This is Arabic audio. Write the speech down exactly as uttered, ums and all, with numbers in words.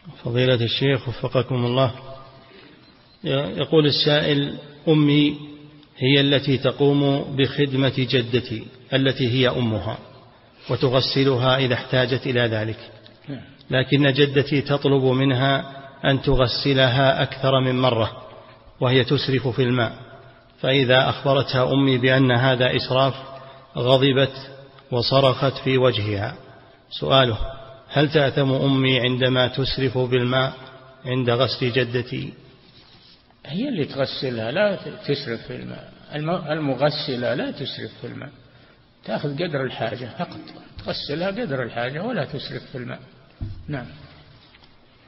فضيلة الشيخ وفقكم الله، يقول السائل: أمي هي التي تقوم بخدمة جدتي التي هي أمها وتغسلها إذا احتاجت إلى ذلك، لكن جدتي تطلب منها أن تغسلها أكثر من مرة وهي تسرف في الماء، فإذا أخبرتها أمي بأن هذا إسراف غضبت وصرخت في وجهها. سؤاله: هل تأثم أمي عندما تسرف بالماء عند غسل جدتي؟ هي اللي تغسلها، لا تسرف في الماء. المغسلة لا تسرف في الماء، تأخذ قدر الحاجة فقط، تغسلها قدر الحاجة ولا تسرف في الماء. نعم.